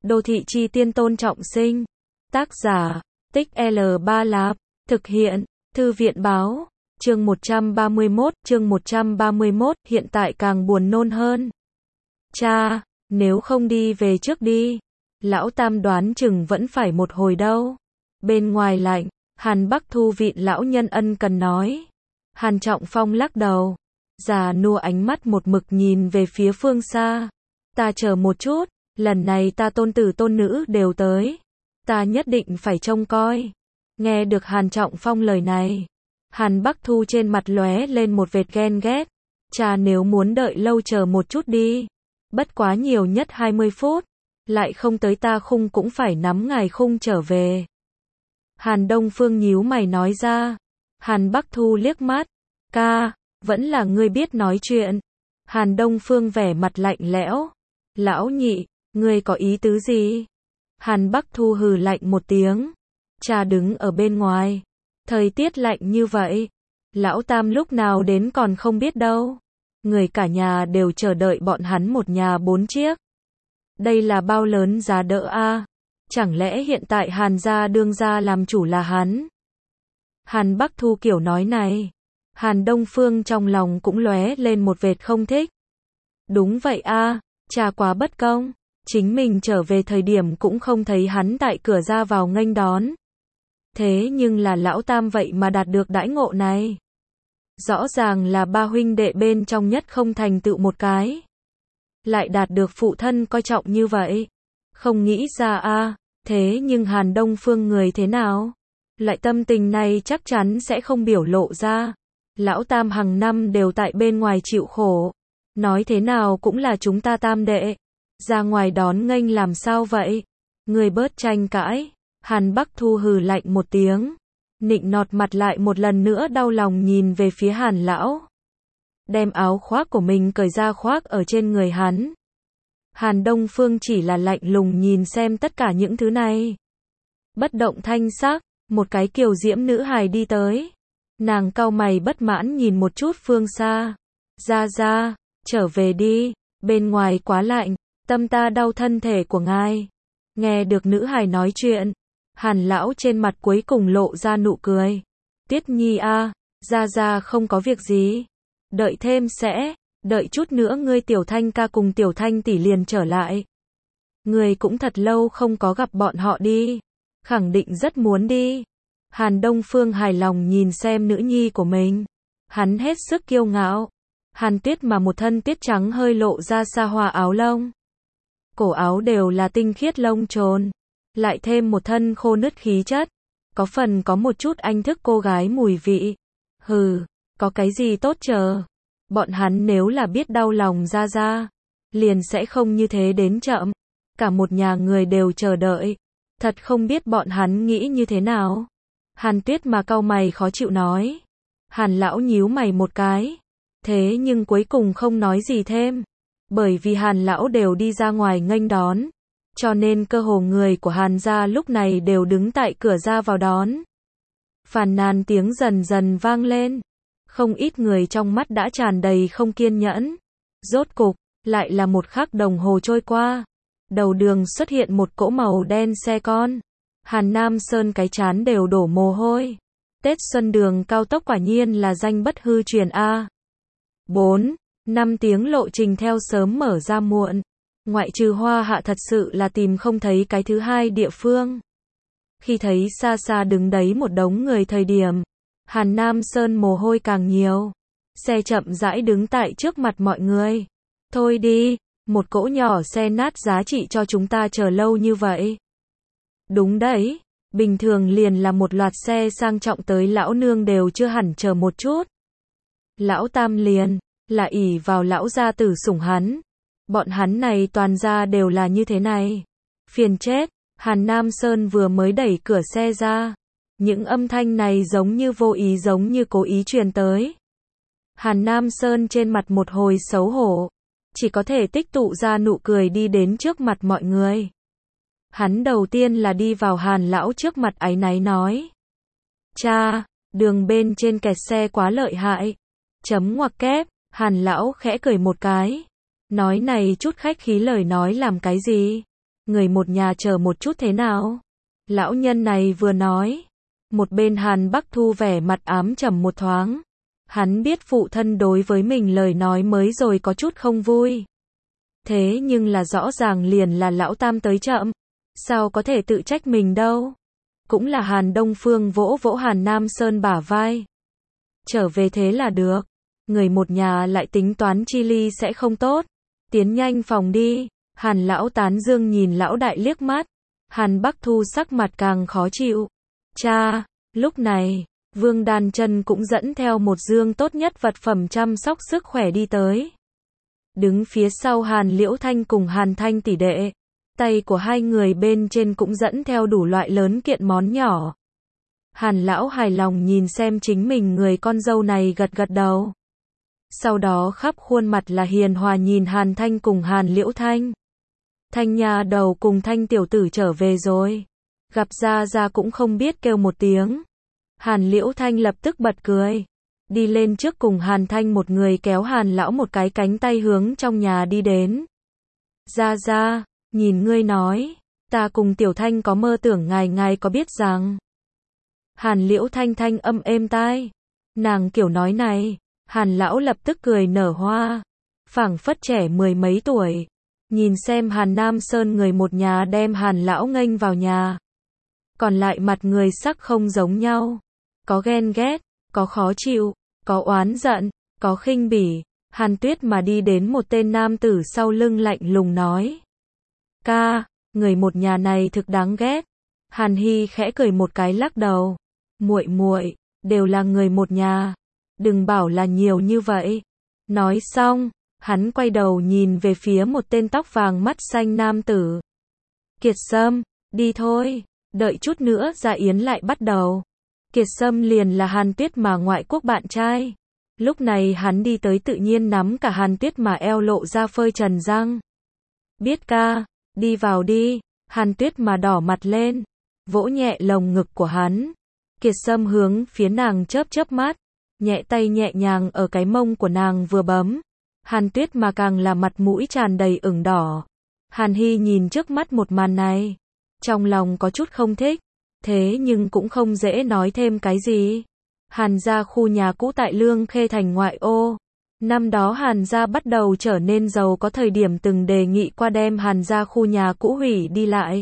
Đô thị chi tiên Tôn Trọng Sinh. Tác giả, Tích L3 Lạp. Thực hiện, Thư viện báo. Chương 131, hiện tại càng buồn nôn hơn. Cha, nếu không đi về trước đi. Lão Tam đoán chừng vẫn phải một hồi đâu. Bên ngoài lạnh, Hàn Bắc Thu vịn lão nhân ân cần nói. Hàn Trọng Phong lắc đầu. Già nua ánh mắt một mực nhìn về phía phương xa. Ta chờ một chút, lần này ta tôn tử tôn nữ đều tới. Ta nhất định phải trông coi. Nghe được Hàn Trọng Phong lời này, Hàn Bắc Thu trên mặt lóe lên một vệt ghen ghét. Cha nếu muốn đợi lâu chờ một chút đi. Bất quá nhiều nhất 20 phút. Lại không tới ta khung cũng phải nắm ngài khung trở về. Hàn Đông Phương nhíu mày nói ra. Hàn Bắc Thu liếc mắt. Ca, vẫn là ngươi biết nói chuyện. Hàn Đông Phương vẻ mặt lạnh lẽo. Lão nhị, ngươi có ý tứ gì? Hàn Bắc Thu hừ lạnh một tiếng. Cha đứng ở bên ngoài. Thời tiết lạnh như vậy. Lão Tam lúc nào đến còn không biết đâu. Người cả nhà đều chờ đợi bọn hắn một nhà 4 chiếc. Đây là bao lớn giá đỡ a? Chẳng lẽ hiện tại Hàn gia đương gia làm chủ là hắn? Hàn Bắc Thu kiểu nói này. Hàn Đông Phương trong lòng cũng lóe lên một vệt không thích. Đúng vậy a, cha quá bất công. Chính mình trở về thời điểm cũng không thấy hắn tại cửa ra vào nghênh đón. Thế nhưng là lão Tam vậy mà đạt được đãi ngộ này. Rõ ràng là ba huynh đệ bên trong nhất không thành tựu một cái. Lại đạt được phụ thân coi trọng như vậy. Không nghĩ ra a, thế nhưng Hàn Đông Phương người thế nào? Loại tâm tình này chắc chắn sẽ không biểu lộ ra. Lão Tam hàng năm đều tại bên ngoài chịu khổ. Nói thế nào cũng là chúng ta tam đệ. Ra ngoài đón nghênh làm sao vậy? Người bớt tranh cãi. Hàn Bắc Thu hừ lạnh một tiếng. Nịnh nọt mặt lại một lần nữa đau lòng nhìn về phía Hàn lão. Đem áo khoác của mình cởi ra khoác ở trên người hắn. Hàn Đông Phương chỉ là lạnh lùng nhìn xem tất cả những thứ này. Bất động thanh sắc, một cái kiều diễm nữ hài đi tới. Nàng cau mày bất mãn nhìn một chút phương xa. Ra, trở về đi, bên ngoài quá lạnh, tâm ta đau thân thể của ngài. Nghe được nữ hài nói chuyện, Hàn lão trên mặt cuối cùng lộ ra nụ cười. Tiết Nhi a, ra không có việc gì. Đợi thêm sẽ, đợi chút nữa ngươi Tiểu Thanh ca cùng Tiểu Thanh tỷ liền trở lại. Ngươi cũng thật lâu không có gặp bọn họ đi. Khẳng định rất muốn đi. Hàn Đông Phương hài lòng nhìn xem nữ nhi của mình. Hắn hết sức kiêu ngạo. Hàn Tuyết mà một thân tuyết trắng hơi lộ ra xa hoa áo lông. Cổ áo đều là tinh khiết lông trồn. Lại thêm một thân khô nứt khí chất. Có phần có một chút anh thức cô gái mùi vị. Hừ, có cái gì tốt chờ. Bọn hắn nếu là biết đau lòng ra, liền sẽ không như thế đến chậm. Cả một nhà người đều chờ đợi. Thật không biết bọn hắn nghĩ như thế nào. Hàn Tuyết mà cau mày khó chịu nói. Hàn lão nhíu mày một cái. Thế nhưng cuối cùng không nói gì thêm. Bởi vì Hàn lão đều đi ra ngoài nghênh đón. Cho nên cơ hồ người của Hàn gia lúc này đều đứng tại cửa ra vào đón. Phàn nàn tiếng dần dần vang lên. Không ít người trong mắt đã tràn đầy không kiên nhẫn. Rốt cục, lại là một khắc đồng hồ trôi qua. Đầu đường xuất hiện một cỗ màu đen xe con. Hàn Nam Sơn cái trán đều đổ mồ hôi. Tết Xuân đường cao tốc quả nhiên là danh bất hư truyền a. 4-5 tiếng lộ trình theo sớm mở ra muộn. Ngoại trừ Hoa Hạ thật sự là tìm không thấy cái thứ hai địa phương. Khi thấy xa xa đứng đấy một đống người thời điểm, Hàn Nam Sơn mồ hôi càng nhiều. Xe chậm rãi đứng tại trước mặt mọi người. Thôi đi, một cỗ nhỏ xe nát giá trị cho chúng ta chờ lâu như vậy. Đúng đấy, bình thường liền là một loạt xe sang trọng tới lão nương đều chưa hẳn chờ một chút. Lão Tam liền, là ỷ vào lão gia tử sủng hắn. Bọn hắn này toàn ra đều là như thế này. Phiền chết, Hàn Nam Sơn vừa mới đẩy cửa xe ra. Những âm thanh này giống như vô ý giống như cố ý truyền tới. Hàn Nam Sơn trên mặt một hồi xấu hổ. Chỉ có thể tích tụ ra nụ cười đi đến trước mặt mọi người. Hắn đầu tiên là đi vào Hàn lão trước mặt áy náy nói. Cha, đường bên trên kẹt xe quá lợi hại. Chấm ngoặc kép, Hàn lão khẽ cười một cái. Nói này chút khách khí lời nói làm cái gì? người một nhà chờ một chút thế nào? Lão nhân này vừa nói, một bên Hàn Bắc Thu vẻ mặt ám trầm một thoáng. Hắn biết phụ thân đối với mình lời nói mới rồi có chút không vui. Thế nhưng là rõ ràng liền là lão tam tới chậm, sao có thể tự trách mình đâu. Cũng là Hàn Đông Phương vỗ vỗ Hàn Nam Sơn bả vai. Trở về thế là được, người một nhà lại tính toán chi ly sẽ không tốt. Tiến nhanh phòng đi. Hàn lão tán dương nhìn lão đại liếc mắt. Hàn Bắc Thu sắc mặt càng khó chịu. Cha, lúc này, Vương Đan Chân cũng dẫn theo một dương tốt nhất vật phẩm chăm sóc sức khỏe đi tới. Đứng phía sau Hàn Liễu Thanh cùng Hàn Thanh tỷ đệ, tay của hai người bên trên cũng dẫn theo đủ loại lớn kiện món nhỏ. Hàn lão hài lòng nhìn xem chính mình người con dâu này gật gật đầu. Sau đó khắp khuôn mặt là hiền hòa nhìn Hàn Thanh cùng Hàn Liễu Thanh. Thanh nhà đầu cùng Thanh tiểu tử trở về rồi. Gặp Gia Gia cũng không biết kêu một tiếng. Hàn Liễu Thanh lập tức bật cười. Đi lên trước cùng Hàn Thanh một người kéo Hàn lão một cái cánh tay hướng trong nhà đi đến. Gia Gia, nhìn ngươi nói, ta cùng Tiểu Thanh có mơ tưởng ngài có biết rằng. Hàn Liễu Thanh thanh âm êm tai. Nàng kiểu nói này, Hàn lão lập tức cười nở hoa. Phảng phất trẻ mười mấy tuổi. Nhìn xem Hàn Nam Sơn người một nhà đem Hàn lão nghênh vào nhà. Còn lại mặt người sắc không giống nhau. Có ghen ghét, có khó chịu, có oán giận, có khinh bỉ. Hàn Tuyết mà đi đến một tên nam tử sau lưng lạnh lùng nói. Ca, người một nhà này thực đáng ghét. Hàn Hy khẽ cười một cái lắc đầu. Muội muội, đều là người một nhà. Đừng bảo là nhiều như vậy. Nói xong, hắn quay đầu nhìn về phía một tên tóc vàng mắt xanh nam tử. Kiệt Sâm, đi thôi, đợi chút nữa dạ yến lại bắt đầu. Kiệt Sâm liền là Hàn Tuyết mà ngoại quốc bạn trai. Lúc này hắn đi tới tự nhiên nắm cả Hàn Tuyết mà eo lộ ra phơi trần răng. Biết ca, đi vào đi. Hàn Tuyết mà đỏ mặt lên, vỗ nhẹ lồng ngực của hắn. Kiệt Sâm hướng phía nàng chớp chớp mắt, nhẹ tay nhẹ nhàng ở cái mông của nàng vừa bấm. Hàn Tuyết mà càng là mặt mũi tràn đầy ửng đỏ. Hàn Hy nhìn trước mắt một màn này, trong lòng có chút không thích, thế nhưng cũng không dễ nói thêm cái gì. Hàn gia khu nhà cũ tại Lương Khê thành ngoại ô. Năm đó Hàn gia bắt đầu trở nên giàu có thời điểm từng đề nghị qua đem Hàn gia khu nhà cũ hủy đi lại.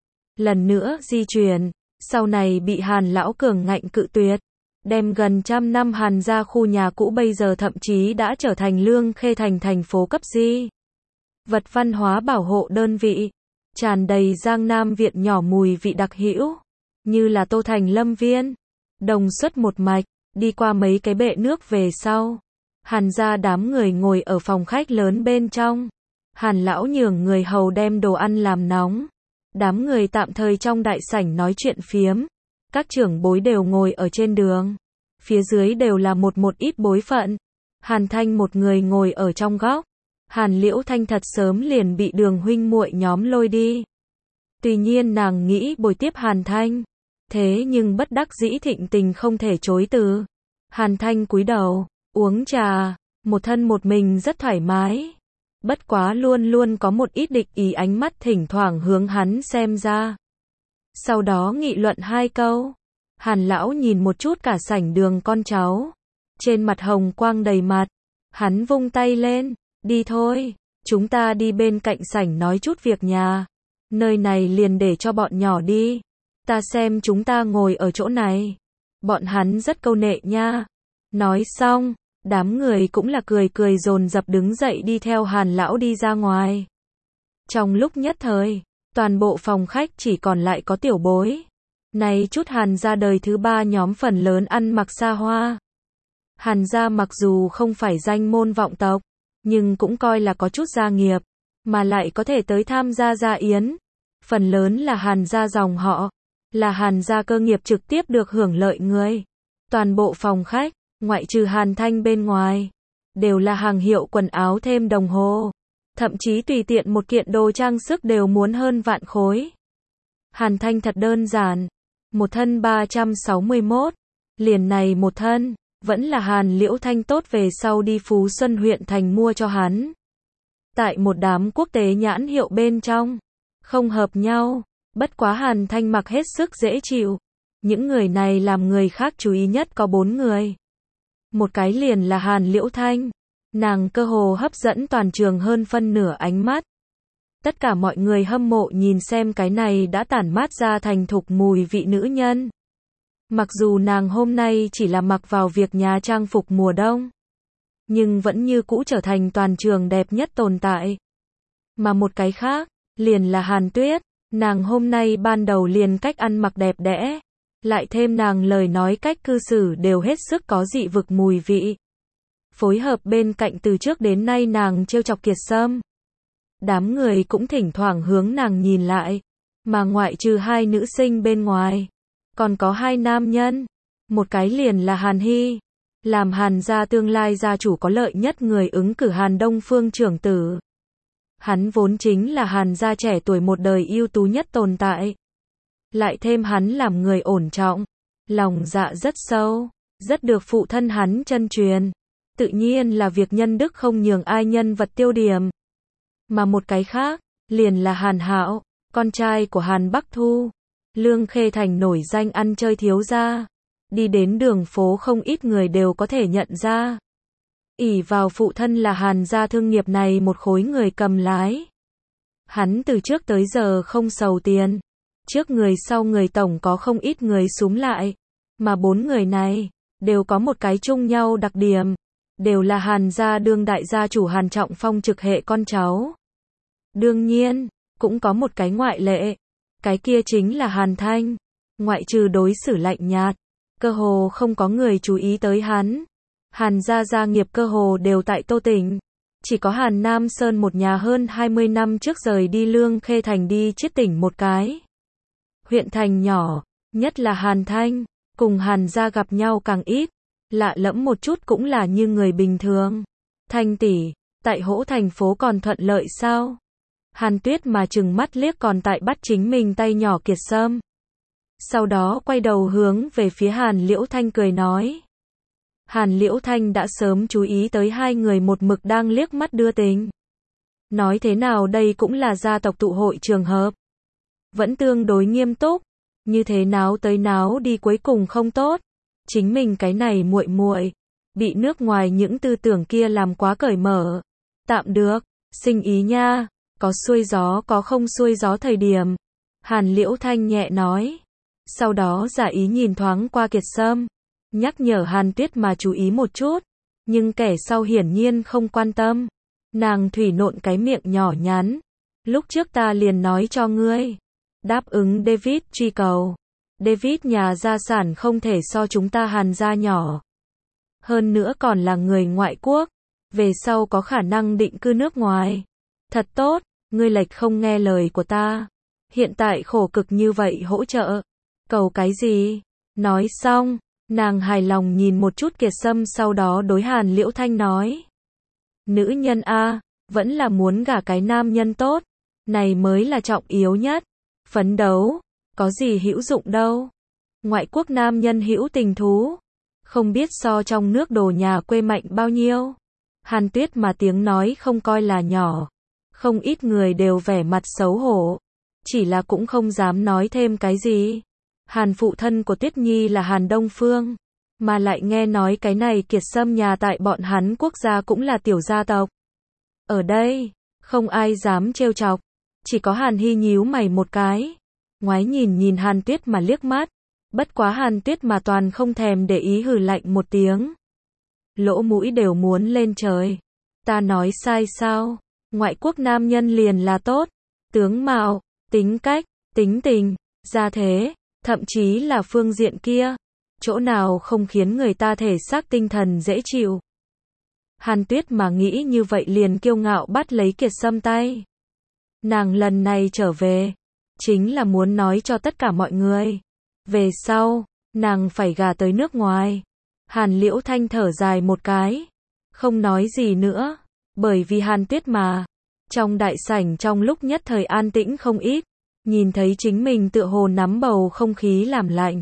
Lần nữa di chuyển, sau này bị Hàn lão cường ngạnh cự tuyệt. Đem gần trăm năm Hàn gia khu nhà cũ bây giờ thậm chí đã trở thành Lương Khê thành thành phố cấp di vật văn hóa bảo hộ đơn vị, tràn đầy Giang Nam viện nhỏ mùi vị đặc hữu, như là Tô Thành Lâm Viên, đồng xuất một mạch, đi qua mấy cái bệ nước về sau. Hàn gia đám người ngồi ở phòng khách lớn bên trong. Hàn lão nhường người hầu đem đồ ăn làm nóng. Đám người tạm thời trong đại sảnh nói chuyện phiếm. Các trưởng bối đều ngồi ở trên đường. Phía dưới đều là một ít bối phận. Hàn Thanh một người ngồi ở trong góc. Hàn Liễu Thanh thật sớm liền bị Đường huynh muội nhóm lôi đi. Tuy nhiên nàng nghĩ bồi tiếp Hàn Thanh. Thế nhưng bất đắc dĩ thịnh tình không thể chối từ. Hàn Thanh cúi đầu, uống trà, một thân một mình rất thoải mái. Bất quá luôn luôn có một ít địch ý ánh mắt thỉnh thoảng hướng hắn xem ra. Sau đó nghị luận hai câu. Hàn lão nhìn một chút cả sảnh đường con cháu. Trên mặt hồng quang đầy mặt. Hắn vung tay lên. Đi thôi, chúng ta đi bên cạnh sảnh nói chút việc nhà. Nơi này liền để cho bọn nhỏ đi. Ta xem chúng ta ngồi ở chỗ này. Bọn hắn rất câu nệ nha. Nói xong, đám người cũng là cười cười dồn dập đứng dậy đi theo Hàn lão đi ra ngoài. Trong lúc nhất thời, toàn bộ phòng khách chỉ còn lại có tiểu bối. Này chút Hàn gia đời thứ ba nhóm phần lớn ăn mặc xa hoa. Hàn gia mặc dù không phải danh môn vọng tộc, nhưng cũng coi là có chút gia nghiệp, mà lại có thể tới tham gia gia yến. Phần lớn là Hàn gia dòng họ, là Hàn gia cơ nghiệp trực tiếp được hưởng lợi người. Toàn bộ phòng khách, ngoại trừ Hàn Thanh bên ngoài, đều là hàng hiệu quần áo thêm đồng hồ. Thậm chí tùy tiện một kiện đồ trang sức đều muốn hơn vạn khối. Hàn Thanh thật đơn giản. Một thân 361. Liền này một thân, vẫn là Hàn Liễu Thanh tốt về sau đi Phú Xuân huyện thành mua cho hắn. Tại một đám quốc tế nhãn hiệu bên trong, không hợp nhau. Bất quá Hàn Thanh mặc hết sức dễ chịu. Những người này làm người khác chú ý nhất có 4 người. Một cái liền là Hàn Liễu Thanh. Nàng cơ hồ hấp dẫn toàn trường hơn phân nửa ánh mắt. Tất cả mọi người hâm mộ nhìn xem cái này đã tản mát ra thành thục mùi vị nữ nhân. Mặc dù nàng hôm nay chỉ là mặc vào việc nhà trang phục mùa đông, nhưng vẫn như cũ trở thành toàn trường đẹp nhất tồn tại. Mà một cái khác, liền là Hàn Tuyết. Nàng hôm nay ban đầu liền cách ăn mặc đẹp đẽ, lại thêm nàng lời nói cách cư xử đều hết sức có dị vực mùi vị. Phối hợp bên cạnh từ trước đến nay nàng trêu chọc Kiệt Sâm. Đám người cũng thỉnh thoảng hướng nàng nhìn lại, mà ngoại trừ 2 nữ sinh bên ngoài, còn có 2 nam nhân. Một cái liền là Hàn Hy, làm Hàn gia tương lai gia chủ có lợi nhất người ứng cử Hàn Đông Phương trưởng tử. Hắn vốn chính là Hàn gia trẻ tuổi một đời ưu tú nhất tồn tại. Lại thêm hắn làm người ổn trọng, lòng dạ rất sâu, rất được phụ thân hắn chân truyền. Tự nhiên là việc nhân đức không nhường ai nhân vật tiêu điểm. Mà một cái khác, liền là Hàn Hạo, con trai của Hàn Bắc Thu. Lương Khê Thành nổi danh ăn chơi thiếu gia. Đi đến đường phố không ít người đều có thể nhận ra. Ỷ vào phụ thân là Hàn gia thương nghiệp này một khối người cầm lái. Hắn từ trước tới giờ không sầu tiền. Trước người sau người tổng có không ít người súm lại. Mà 4 người này, đều có một cái chung nhau đặc điểm. Đều là Hàn gia đương đại gia chủ Hàn Trọng Phong trực hệ con cháu. Đương nhiên, cũng có một cái ngoại lệ. Cái kia chính là Hàn Thanh. Ngoại trừ đối xử lạnh nhạt, cơ hồ không có người chú ý tới hắn. Hàn gia gia nghiệp cơ hồ đều tại Tô Tỉnh. Chỉ có Hàn Nam Sơn một nhà hơn 20 năm trước rời đi Lương Khê Thành đi Chiết Tỉnh một cái huyện thành nhỏ, nhất là Hàn Thanh, cùng Hàn gia gặp nhau càng ít. Lạ lẫm một chút cũng là như người bình thường. Thanh tỷ, tại Hỗ thành phố còn thuận lợi sao? Hàn Tuyết mà chừng mắt liếc còn tại bắt chính mình tay nhỏ Kiệt Sâm. Sau đó quay đầu hướng về phía Hàn Liễu Thanh cười nói. Hàn Liễu Thanh đã sớm chú ý tới 2 người một mực đang liếc mắt đưa tình. Nói thế nào đây cũng là gia tộc tụ hội trường hợp. Vẫn tương đối nghiêm túc. Như thế náo tới náo đi cuối cùng không tốt. Chính mình cái này muội muội bị nước ngoài những tư tưởng kia làm quá cởi mở. Tạm được, sinh ý nha, có xuôi gió có không xuôi gió thời điểm. Hàn Liễu Thanh nhẹ nói. Sau đó giả ý nhìn thoáng qua Kiệt Sâm, nhắc nhở Hàn Tuyết mà chú ý một chút. Nhưng kẻ sau hiển nhiên không quan tâm. Nàng thủy nộn cái miệng nhỏ nhắn. Lúc trước ta liền nói cho ngươi. Đáp ứng David truy cầu. David nhà gia sản không thể so chúng ta Hàn gia nhỏ. Hơn nữa còn là người ngoại quốc. Về sau có khả năng định cư nước ngoài. Thật tốt, ngươi lệch không nghe lời của ta. Hiện tại khổ cực như vậy hỗ trợ. Cầu cái gì? Nói xong, nàng hài lòng nhìn một chút Kiệt Sâm sau đó đối Hàn Liễu Thanh nói. Nữ nhân A, vẫn là muốn gả cái nam nhân tốt. Này mới là trọng yếu nhất. Phấn đấu, có gì hữu dụng đâu. Ngoại quốc nam nhân hữu tình thú. Không biết so trong nước đồ nhà quê mạnh bao nhiêu. Hàn Tuyết mà tiếng nói không coi là nhỏ. Không ít người đều vẻ mặt xấu hổ. Chỉ là cũng không dám nói thêm cái gì. Hàn phụ thân của Tuyết Nhi là Hàn Đông Phương. Mà lại nghe nói cái này Kiệt Sâm nhà tại bọn hắn quốc gia cũng là tiểu gia tộc. Ở đây, không ai dám trêu chọc. Chỉ có Hàn Hy nhíu mày một cái. Ngoái nhìn Hàn Tuyết mà liếc mắt. Bất quá Hàn Tuyết mà toàn không thèm để ý hừ lạnh một tiếng. Lỗ mũi đều muốn lên trời. Ta nói sai sao? Ngoại quốc nam nhân liền là tốt. Tướng mạo, tính cách, tính tình, gia thế, thậm chí là phương diện kia. Chỗ nào không khiến người ta thể xác tinh thần dễ chịu. Hàn Tuyết mà nghĩ như vậy liền kiêu ngạo bắt lấy Kiệt Sâm tay. Nàng lần này trở về, chính là muốn nói cho tất cả mọi người. Về sau, nàng phải gả tới nước ngoài. Hàn Liễu Thanh thở dài một cái. Không nói gì nữa. Bởi vì Hàn Tuyết mà. Trong đại sảnh trong lúc nhất thời an tĩnh không ít. Nhìn thấy chính mình tựa hồ nắm bầu không khí làm lạnh.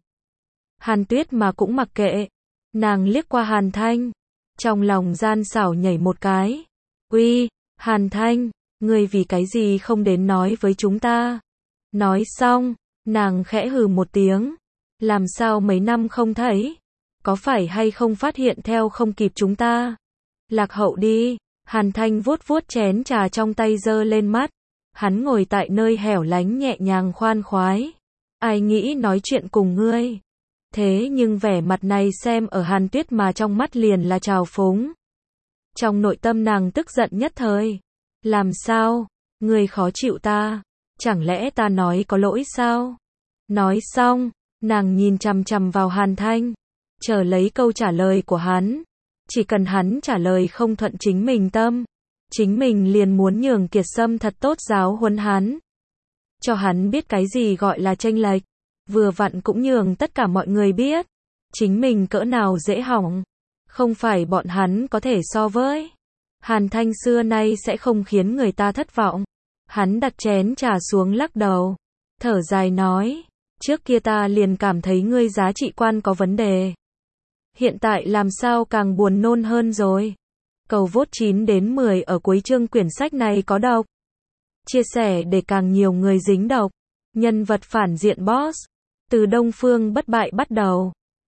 Hàn Tuyết mà cũng mặc kệ. Nàng liếc qua Hàn Thanh. Trong lòng gian xảo nhảy một cái. Uy, Hàn Thanh, ngươi vì cái gì không đến nói với chúng ta. Nói xong, nàng khẽ hừ một tiếng. Làm sao mấy năm không thấy? Có phải hay không phát hiện theo không kịp chúng ta? Lạc hậu đi. Hàn Thanh vuốt vuốt chén trà trong tay giơ lên mắt. Hắn ngồi tại nơi hẻo lánh nhẹ nhàng khoan khoái. Ai nghĩ nói chuyện cùng ngươi. Thế nhưng vẻ mặt này xem ở Hàn Tuyết mà trong mắt liền là trào phúng. Trong nội tâm nàng tức giận nhất thời. Làm sao? Ngươi khó chịu ta? Chẳng lẽ ta nói có lỗi sao? Nói xong, nàng nhìn chằm chằm vào Hàn Thanh, chờ lấy câu trả lời của hắn. Chỉ cần hắn trả lời không thuận chính mình tâm, chính mình liền muốn nhường Kiệt Sâm thật tốt giáo huấn hắn. Cho hắn biết cái gì gọi là chênh lệch, vừa vặn cũng nhường tất cả mọi người biết, chính mình cỡ nào dễ hỏng, không phải bọn hắn có thể so với. Hàn Thanh xưa nay sẽ không khiến người ta thất vọng. Hắn đặt chén trà xuống lắc đầu, thở dài nói, trước kia ta liền cảm thấy ngươi giá trị quan có vấn đề. Hiện tại làm sao càng buồn nôn hơn rồi. Cầu vote 9 đến 10 ở cuối chương quyển sách này có độc. Chia sẻ để càng nhiều người dính độc. Nhân vật phản diện boss. Từ Đông Phương bất bại bắt đầu.